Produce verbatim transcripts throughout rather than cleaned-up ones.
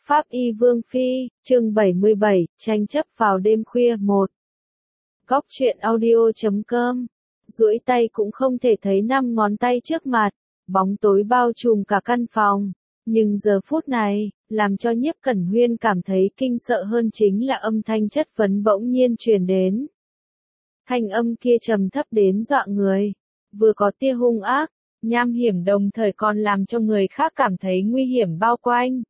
Pháp Y Vương Phi, chương bảy mươi bảy, tranh chấp vào đêm khuya một. Góc truyện audio chấm com. Duỗi tay cũng không thể thấy năm ngón tay trước mặt, bóng tối bao trùm cả căn phòng. Nhưng giờ phút này, làm cho Nhiếp Cẩn Huyên cảm thấy kinh sợ hơn chính là âm thanh chất vấn bỗng nhiên truyền đến. Thanh âm kia trầm thấp đến dọa người, vừa có tia hung ác, nham hiểm đồng thời còn làm cho người khác cảm thấy nguy hiểm bao quanh.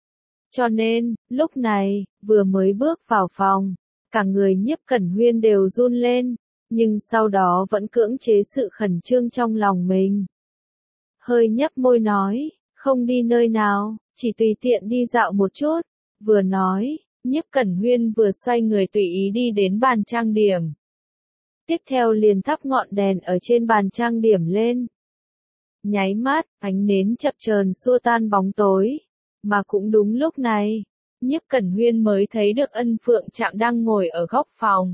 Cho nên, lúc này, vừa mới bước vào phòng, cả người Nhiếp Cẩn Huyên đều run lên, nhưng sau đó vẫn cưỡng chế sự khẩn trương trong lòng mình. Hơi nhấp môi nói, không đi nơi nào, chỉ tùy tiện đi dạo một chút. Vừa nói, Nhiếp Cẩn Huyên vừa xoay người tùy ý đi đến bàn trang điểm. Tiếp theo liền thắp ngọn đèn ở trên bàn trang điểm lên. Nháy mắt, ánh nến chập chờn xua tan bóng tối. Mà cũng đúng lúc này, Nhiếp Cẩn Huyên mới thấy được Ân Phượng Trạm đang ngồi ở góc phòng.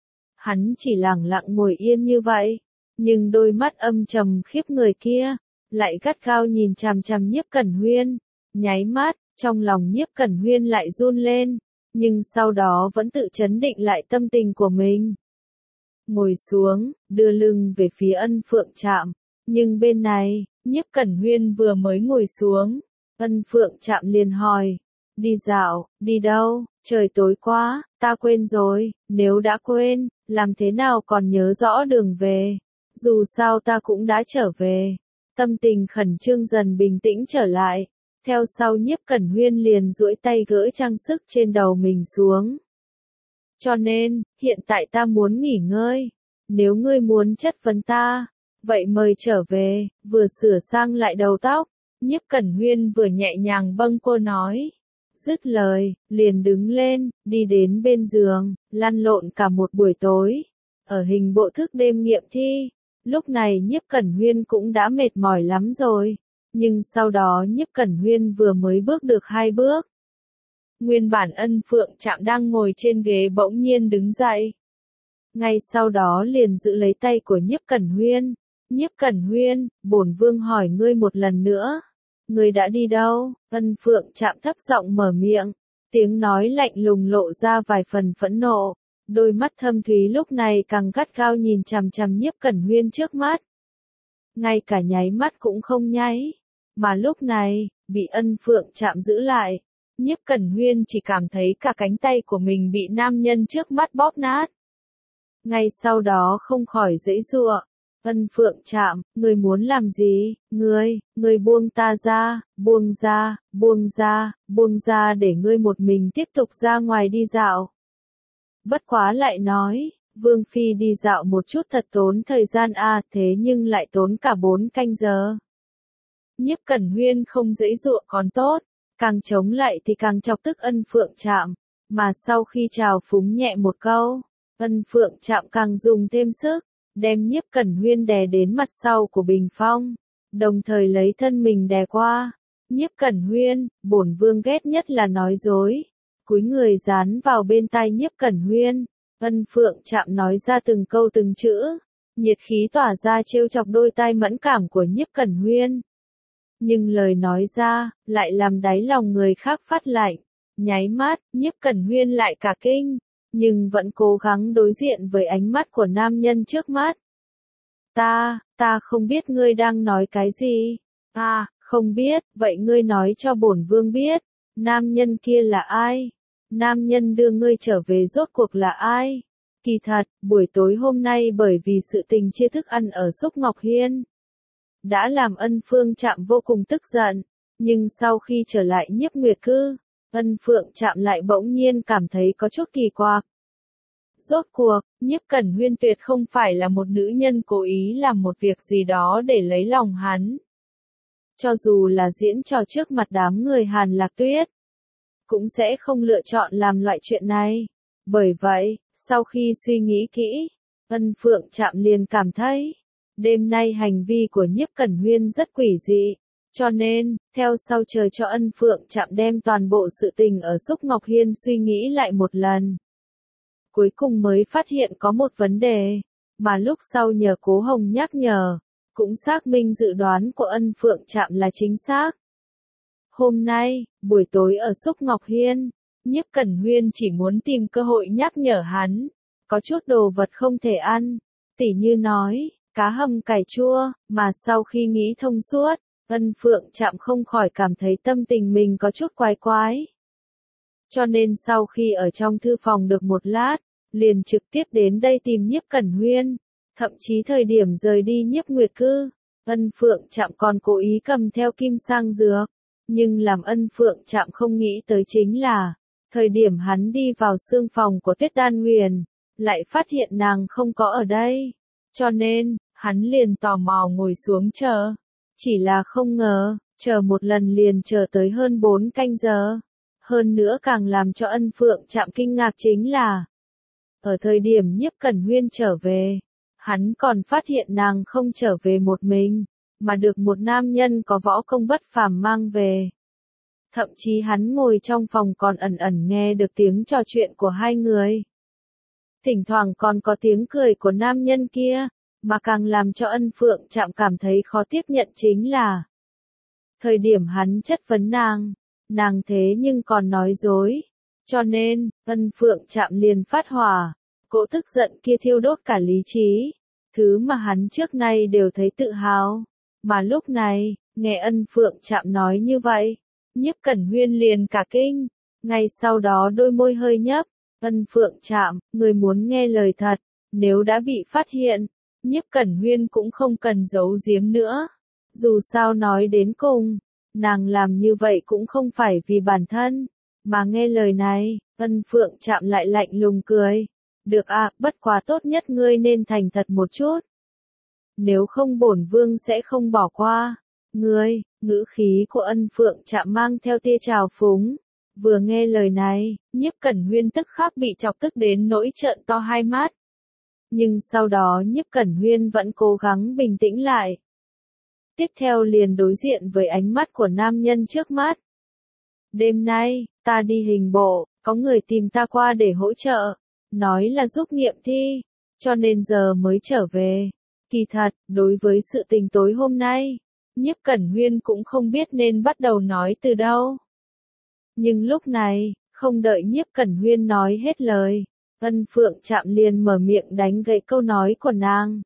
Hắn chỉ lẳng lặng ngồi yên như vậy, nhưng đôi mắt âm trầm khiếp người kia, lại gắt gao nhìn chằm chằm Nhiếp Cẩn Huyên. Nháy mắt, trong lòng Nhiếp Cẩn Huyên lại run lên, nhưng sau đó vẫn tự trấn định lại tâm tình của mình. Ngồi xuống, đưa lưng về phía Ân Phượng Trạm, nhưng bên này, Nhiếp Cẩn Huyên vừa mới ngồi xuống, Ân Phượng Trạm liền hỏi, đi dạo, đi đâu, trời tối quá, ta quên rồi, nếu đã quên, làm thế nào còn nhớ rõ đường về, dù sao ta cũng đã trở về. Tâm tình khẩn trương dần bình tĩnh trở lại, theo sau Nhiếp Cẩn Huyên liền duỗi tay gỡ trang sức trên đầu mình xuống. Cho nên, hiện tại ta muốn nghỉ ngơi, nếu ngươi muốn chất vấn ta, vậy mời trở về. Vừa sửa sang lại đầu tóc, Nhiếp Cẩn Huyên vừa nhẹ nhàng bâng quơ nói. Dứt lời, liền đứng lên, đi đến bên giường, lăn lộn cả một buổi tối. Ở hình bộ thức đêm nghiệm thi, lúc này Nhiếp Cẩn Huyên cũng đã mệt mỏi lắm rồi. Nhưng sau đó Nhiếp Cẩn Huyên vừa mới bước được hai bước. Nguyên bản Ân Phượng Trạm đang ngồi trên ghế bỗng nhiên đứng dậy. Ngay sau đó liền giữ lấy tay của Nhiếp Cẩn Huyên. Nhiếp Cẩn Huyên, bổn vương hỏi ngươi một lần nữa. Ngươi đã đi đâu? Ân Phượng Trạm thấp giọng mở miệng. Tiếng nói lạnh lùng lộ ra vài phần phẫn nộ. Đôi mắt thâm thúy lúc này càng gắt gao nhìn chằm chằm Nhiếp Cẩn Huyên trước mắt. Ngay cả nháy mắt cũng không nháy. Mà lúc này, bị Ân Phượng Trạm giữ lại. Nhiếp Cẩn Huyên chỉ cảm thấy cả cánh tay của mình bị nam nhân trước mắt bóp nát. Ngay sau đó không khỏi giãy giụa. Ân Phượng Trạm, ngươi muốn làm gì? Ngươi, ngươi buông ta ra, buông ra, buông ra, buông ra để ngươi một mình tiếp tục ra ngoài đi dạo. Bất quá lại nói, Vương Phi đi dạo một chút thật tốn thời gian à, thế nhưng lại tốn cả bốn canh giờ. Nhiếp Cẩn Huyên không giãy giụa còn tốt, càng chống lại thì càng chọc tức Ân Phượng Trạm, mà sau khi chào phúng nhẹ một câu, Ân Phượng Trạm càng dùng thêm sức, đem Nhiếp Cẩn Huyên đè đến mặt sau của bình phong, đồng thời lấy thân mình đè qua. Nhiếp Cẩn Huyên, bổn vương ghét nhất là nói dối. Cúi người dán vào bên tai Nhiếp Cẩn Huyên, Ân Phượng Trạm nói ra từng câu từng chữ, nhiệt khí tỏa ra trêu chọc đôi tai mẫn cảm của Nhiếp Cẩn Huyên. Nhưng lời nói ra, lại làm đáy lòng người khác phát lạnh. Nháy mắt, Nhiếp Cẩn Huyên lại cả kinh, nhưng vẫn cố gắng đối diện với ánh mắt của nam nhân trước mắt. Ta, ta không biết ngươi đang nói cái gì. À, không biết, vậy ngươi nói cho bổn vương biết, nam nhân kia là ai? Nam nhân đưa ngươi trở về rốt cuộc là ai? Kỳ thật, buổi tối hôm nay bởi vì sự tình chia thức ăn ở Xúc Ngọc Hiên, đã làm Ân Phượng Trạm vô cùng tức giận, nhưng sau khi trở lại Nhiếp Nguyệt Cư, Ân Phượng Trạm lại bỗng nhiên cảm thấy có chút kỳ quặc. Rốt cuộc, Nhiếp Cẩn Huyên tuyệt không phải là một nữ nhân cố ý làm một việc gì đó để lấy lòng hắn. Cho dù là diễn trò trước mặt đám người Hàn Lạc Tuyết, cũng sẽ không lựa chọn làm loại chuyện này. Bởi vậy, sau khi suy nghĩ kỹ, Ân Phượng Trạm liền cảm thấy, đêm nay hành vi của Nhiếp Cẩn Huyên rất quỷ dị, cho nên, theo sau chờ cho Ân Phượng Trạm đem toàn bộ sự tình ở Xúc Ngọc Hiên suy nghĩ lại một lần. Cuối cùng mới phát hiện có một vấn đề, mà lúc sau nhờ Cố Hồng nhắc nhở, cũng xác minh dự đoán của Ân Phượng Trạm là chính xác. Hôm nay, buổi tối ở Xúc Ngọc Hiên, Nhiếp Cẩn Huyên chỉ muốn tìm cơ hội nhắc nhở hắn, có chút đồ vật không thể ăn, tỉ như nói, cá hầm cải chua, mà sau khi nghĩ thông suốt, Ân Phượng Trạm không khỏi cảm thấy tâm tình mình có chút quái quái. Cho nên sau khi ở trong thư phòng được một lát, liền trực tiếp đến đây tìm Nhiếp Cẩn Huyên, thậm chí thời điểm rời đi Nhiếp Nguyệt Cư, Ân Phượng Trạm còn cố ý cầm theo kim sang dược, nhưng làm Ân Phượng Trạm không nghĩ tới chính là, thời điểm hắn đi vào xương phòng của Tuyết Đan Huyền, lại phát hiện nàng không có ở đây, cho nên, hắn liền tò mò ngồi xuống chờ, chỉ là không ngờ, chờ một lần liền chờ tới hơn bốn canh giờ. Hơn nữa càng làm cho Ân Phượng Trạm kinh ngạc chính là, ở thời điểm Nhiếp Cẩn Huyên trở về, hắn còn phát hiện nàng không trở về một mình, mà được một nam nhân có võ công bất phàm mang về. Thậm chí hắn ngồi trong phòng còn ẩn ẩn nghe được tiếng trò chuyện của hai người. Thỉnh thoảng còn có tiếng cười của nam nhân kia, mà càng làm cho Ân Phượng Trạm cảm thấy khó tiếp nhận chính là, thời điểm hắn chất vấn nàng, nàng thế nhưng còn nói dối, cho nên, Ân Phượng Trạm liền phát hỏa, cỗ tức giận kia thiêu đốt cả lý trí, thứ mà hắn trước nay đều thấy tự hào, mà lúc này, nghe Ân Phượng Trạm nói như vậy, Nhiếp Cẩn Huyên liền cả kinh, ngay sau đó đôi môi hơi nhấp, Ân Phượng Trạm, người muốn nghe lời thật, nếu đã bị phát hiện, Nhiếp Cẩn Huyên cũng không cần giấu giếm nữa, dù sao nói đến cùng, nàng làm như vậy cũng không phải vì bản thân, mà nghe lời này, Ân Phượng Trạm lại lạnh lùng cười, được à, bất quá tốt nhất ngươi nên thành thật một chút, nếu không bổn vương sẽ không bỏ qua, ngươi, ngữ khí của Ân Phượng Trạm mang theo tia trào phúng, vừa nghe lời này, Nhiếp Cẩn Huyên tức khắc bị chọc tức đến nỗi trợn to hai mắt, nhưng sau đó Nhiếp Cẩn Huyên vẫn cố gắng bình tĩnh lại. Tiếp theo liền đối diện với ánh mắt của nam nhân trước mắt. Đêm nay, ta đi hình bộ, có người tìm ta qua để hỗ trợ, nói là giúp nghiệm thi, cho nên giờ mới trở về. Kỳ thật, đối với sự tình tối hôm nay, Nhiếp Cẩn Huyên cũng không biết nên bắt đầu nói từ đâu. Nhưng lúc này, không đợi Nhiếp Cẩn Huyên nói hết lời, Ân Phượng Trạm liền mở miệng đánh gãy câu nói của nàng.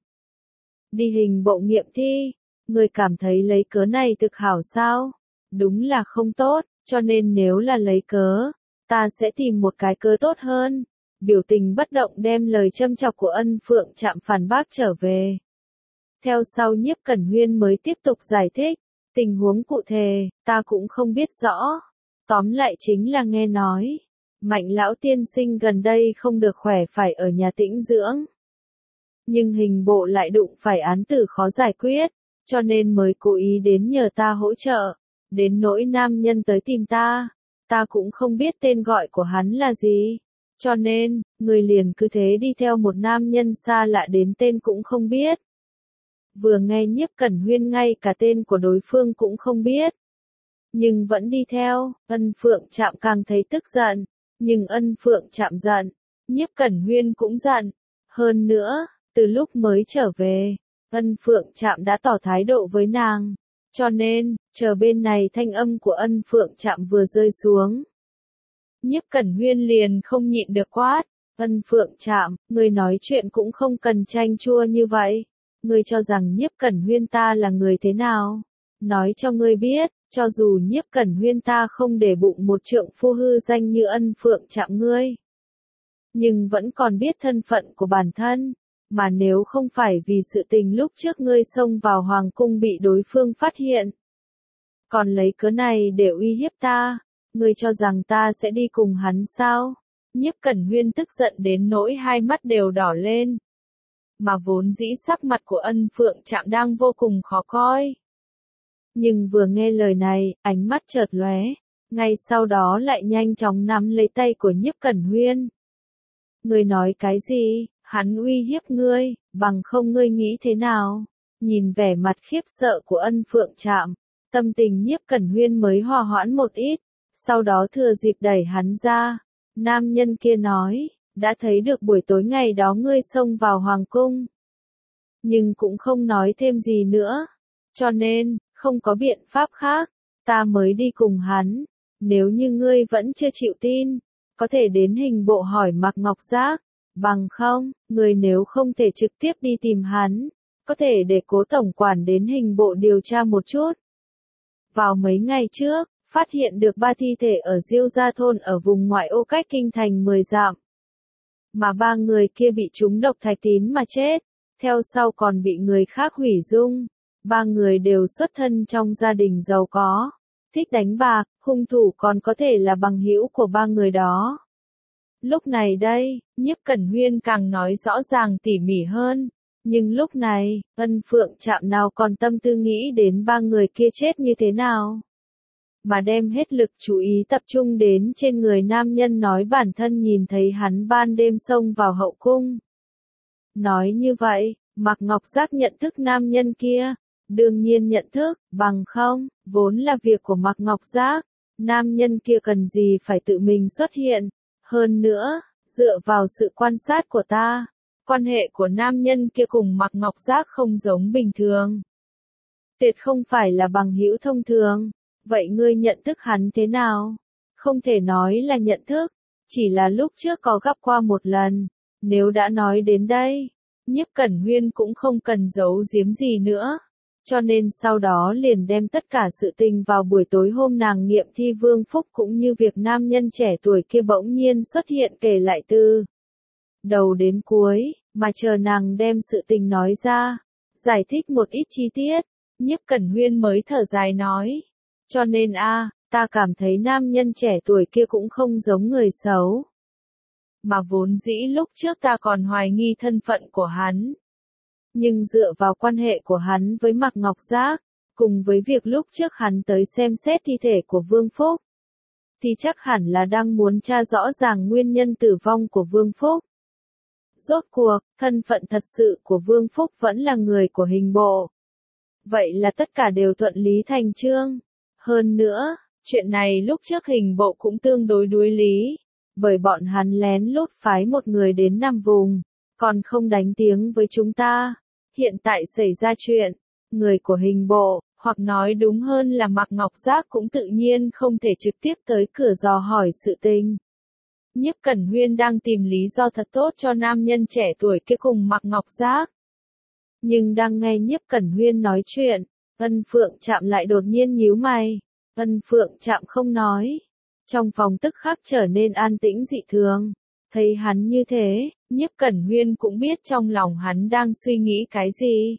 Đi hình bộ nghiệm thi. Người cảm thấy lấy cớ này thực hảo sao? Đúng là không tốt, cho nên nếu là lấy cớ, ta sẽ tìm một cái cớ tốt hơn. Biểu tình bất động đem lời châm chọc của Ân Phượng Trạm phản bác trở về. Theo sau Nhiếp Cẩn Huyên mới tiếp tục giải thích, tình huống cụ thể, ta cũng không biết rõ. Tóm lại chính là nghe nói, Mạnh lão tiên sinh gần đây không được khỏe phải ở nhà tĩnh dưỡng. Nhưng hình bộ lại đụng phải án tử khó giải quyết. Cho nên mới cố ý đến nhờ ta hỗ trợ, đến nỗi nam nhân tới tìm ta, ta cũng không biết tên gọi của hắn là gì, cho nên, người liền cứ thế đi theo một nam nhân xa lạ đến tên cũng không biết. Vừa nghe Nhiếp Cẩn Huyên ngay cả tên của đối phương cũng không biết, nhưng vẫn đi theo, Ân Phượng Trạm càng thấy tức giận, nhưng Ân Phượng Trạm giận, Nhiếp Cẩn Huyên cũng giận, hơn nữa, từ lúc mới trở về, Ân Phượng Trạm đã tỏ thái độ với nàng, cho nên, chờ bên này thanh âm của Ân Phượng Trạm vừa rơi xuống. Nhiếp Cẩn Huyên liền không nhịn được quát, Ân Phượng Trạm, người nói chuyện cũng không cần chanh chua như vậy, ngươi cho rằng Nhiếp Cẩn Huyên ta là người thế nào? Nói cho ngươi biết, cho dù Nhiếp Cẩn Huyên ta không để bụng một trượng phu hư danh như Ân Phượng Trạm ngươi, nhưng vẫn còn biết thân phận của bản thân. Mà nếu không phải vì sự tình lúc trước ngươi xông vào hoàng cung bị đối phương phát hiện, còn lấy cớ này để uy hiếp ta, ngươi cho rằng ta sẽ đi cùng hắn sao? Nhiếp Cẩn Huyên tức giận đến nỗi hai mắt đều đỏ lên. Mà vốn dĩ sắc mặt của Ân Phượng Trạm đang vô cùng khó coi. Nhưng vừa nghe lời này, ánh mắt chợt lóe, ngay sau đó lại nhanh chóng nắm lấy tay của Nhiếp Cẩn Huyên. Ngươi nói cái gì? Hắn uy hiếp ngươi, bằng không ngươi nghĩ thế nào? Nhìn vẻ mặt khiếp sợ của Ân Phượng Trạm, tâm tình Nhiếp Cẩn Huyên mới hòa hoãn một ít, sau đó thừa dịp đẩy hắn ra. Nam nhân kia nói, đã thấy được buổi tối ngày đó ngươi xông vào hoàng cung. Nhưng cũng không nói thêm gì nữa, cho nên, không có biện pháp khác, ta mới đi cùng hắn. Nếu như ngươi vẫn chưa chịu tin, có thể đến hình bộ hỏi Mạc Ngọc Giác, bằng không, ngươi nếu không thể trực tiếp đi tìm hắn, có thể để Cố tổng quản đến hình bộ điều tra một chút. Vào mấy ngày trước, phát hiện được ba thi thể ở Diêu Gia thôn ở vùng ngoại ô cách kinh thành mười dặm. Mà ba người kia bị trúng độc thạch tín mà chết, theo sau còn bị người khác hủy dung. Ba người đều xuất thân trong gia đình giàu có, thích đánh bạc, hung thủ còn có thể là bằng hữu của ba người đó. Lúc này đây, Nhiếp Cẩn Huyên càng nói rõ ràng tỉ mỉ hơn, nhưng lúc này, Ân Phượng Trạm nào còn tâm tư nghĩ đến ba người kia chết như thế nào, mà đem hết lực chú ý tập trung đến trên người nam nhân nói bản thân nhìn thấy hắn ban đêm xông vào hậu cung. Nói như vậy, Mạc Ngọc Giác nhận thức nam nhân kia, đương nhiên nhận thức, bằng không, vốn là việc của Mạc Ngọc Giác, nam nhân kia cần gì phải tự mình xuất hiện. Hơn nữa, dựa vào sự quan sát của ta, quan hệ của nam nhân kia cùng Mạc Ngọc Giác không giống bình thường. Tuyệt không phải là bằng hữu thông thường. Vậy ngươi nhận thức hắn thế nào? Không thể nói là nhận thức, chỉ là lúc trước có gặp qua một lần. Nếu đã nói đến đây, Nhiếp Cẩn Huyên cũng không cần giấu giếm gì nữa. Cho nên sau đó liền đem tất cả sự tình vào buổi tối hôm nàng nghiệm thi Vương Phúc cũng như việc nam nhân trẻ tuổi kia bỗng nhiên xuất hiện kể lại từ đầu đến cuối, mà chờ nàng đem sự tình nói ra, giải thích một ít chi tiết, Nhiếp Cẩn Huyên mới thở dài nói. Cho nên a, ta cảm thấy nam nhân trẻ tuổi kia cũng không giống người xấu. Mà vốn dĩ lúc trước ta còn hoài nghi thân phận của hắn. Nhưng dựa vào quan hệ của hắn với Mạc Ngọc Giác, cùng với việc lúc trước hắn tới xem xét thi thể của Vương Phúc, thì chắc hẳn là đang muốn tra rõ ràng nguyên nhân tử vong của Vương Phúc. Rốt cuộc, thân phận thật sự của Vương Phúc vẫn là người của hình bộ. Vậy là tất cả đều thuận lý thành chương. Hơn nữa, chuyện này lúc trước hình bộ cũng tương đối đối lý, bởi bọn hắn lén lút phái một người đến Nam Vùng, còn không đánh tiếng với chúng ta. Hiện tại xảy ra chuyện, người của hình bộ, hoặc nói đúng hơn là Mạc Ngọc Giác cũng tự nhiên không thể trực tiếp tới cửa dò hỏi sự tình. Nhiếp Cẩn Huyên đang tìm lý do thật tốt cho nam nhân trẻ tuổi kia cùng Mạc Ngọc Giác. Nhưng đang nghe Nhiếp Cẩn Huyên nói chuyện, Ân Phượng Trạm lại đột nhiên nhíu mày. Ân Phượng Trạm không nói. Trong phòng tức khắc trở nên an tĩnh dị thường. Thấy hắn như thế, Nhiếp Cẩn Huyên cũng biết trong lòng hắn đang suy nghĩ cái gì.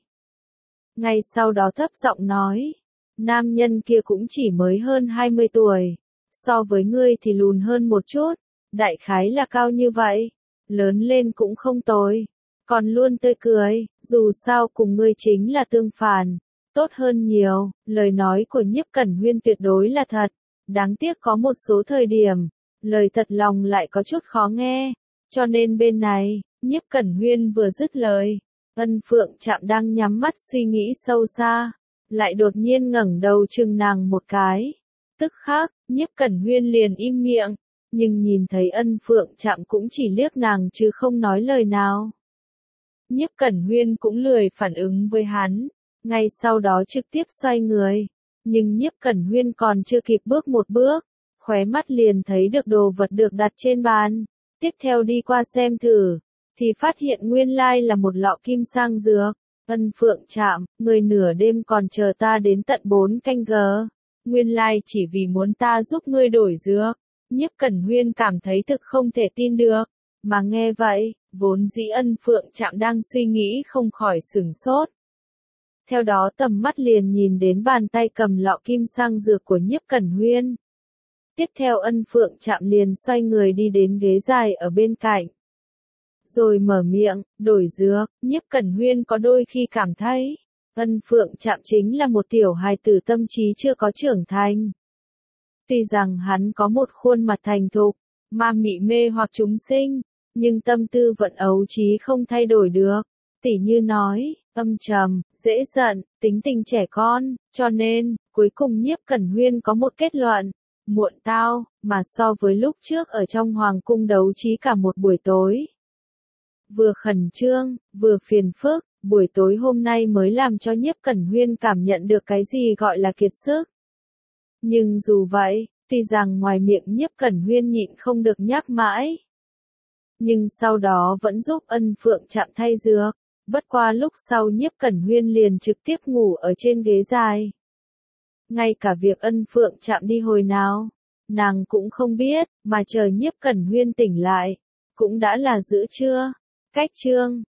Ngay sau đó thấp giọng nói, nam nhân kia cũng chỉ mới hơn hai mươi tuổi, so với ngươi thì lùn hơn một chút, đại khái là cao như vậy, lớn lên cũng không tồi, còn luôn tươi cười, dù sao cùng ngươi chính là tương phản, tốt hơn nhiều. Lời nói của Nhiếp Cẩn Huyên tuyệt đối là thật, đáng tiếc có một số thời điểm, lời thật lòng lại có chút khó nghe, cho nên bên này, Nhiếp Cẩn Huyên vừa dứt lời, Ân Phượng Trạm đang nhắm mắt suy nghĩ sâu xa, lại đột nhiên ngẩng đầu chừng nàng một cái. Tức khắc, Nhiếp Cẩn Huyên liền im miệng, nhưng nhìn thấy Ân Phượng Trạm cũng chỉ liếc nàng chứ không nói lời nào. Nhiếp Cẩn Huyên cũng lười phản ứng với hắn, ngay sau đó trực tiếp xoay người, nhưng Nhiếp Cẩn Huyên còn chưa kịp bước một bước, khóe mắt liền thấy được đồ vật được đặt trên bàn, tiếp theo đi qua xem thử, thì phát hiện nguyên lai là một lọ kim sang dược. Ân Phượng Trạm, người nửa đêm còn chờ ta đến tận bốn canh giờ, nguyên lai chỉ vì muốn ta giúp ngươi đổi dược. Nhiếp Cẩn Huyên cảm thấy thực không thể tin được, mà nghe vậy, vốn dĩ Ân Phượng Trạm đang suy nghĩ không khỏi sửng sốt. Theo đó tầm mắt liền nhìn đến bàn tay cầm lọ kim sang dược của Nhiếp Cẩn Huyên. Tiếp theo Ân Phượng Trạm liền xoay người đi đến ghế dài ở bên cạnh. Rồi mở miệng, đổi dược. Nhiếp Cẩn Huyên có đôi khi cảm thấy, Ân Phượng Trạm chính là một tiểu hài tử tâm trí chưa có trưởng thành. Tuy rằng hắn có một khuôn mặt thành thục, ma mị mê hoặc chúng sinh, nhưng tâm tư vẫn ấu trí không thay đổi được. Tỉ như nói, âm trầm, dễ giận, tính tình trẻ con, cho nên, cuối cùng Nhiếp Cẩn Huyên có một kết luận, muộn tao, mà so với lúc trước ở trong hoàng cung đấu trí cả một buổi tối. Vừa khẩn trương, vừa phiền phức, buổi tối hôm nay mới làm cho Nhiếp Cẩn Huyên cảm nhận được cái gì gọi là kiệt sức. Nhưng dù vậy, tuy rằng ngoài miệng Nhiếp Cẩn Huyên nhịn không được nhắc mãi, nhưng sau đó vẫn giúp Ân Phượng Trạm thay dược. Bất qua lúc sau Nhiếp Cẩn Huyên liền trực tiếp ngủ ở trên ghế dài. Ngay cả việc Ân Phượng Trạm đi hồi nào, nàng cũng không biết, mà chờ Nhiếp Cẩn Huyên tỉnh lại, cũng đã là giữa trưa. Cách chương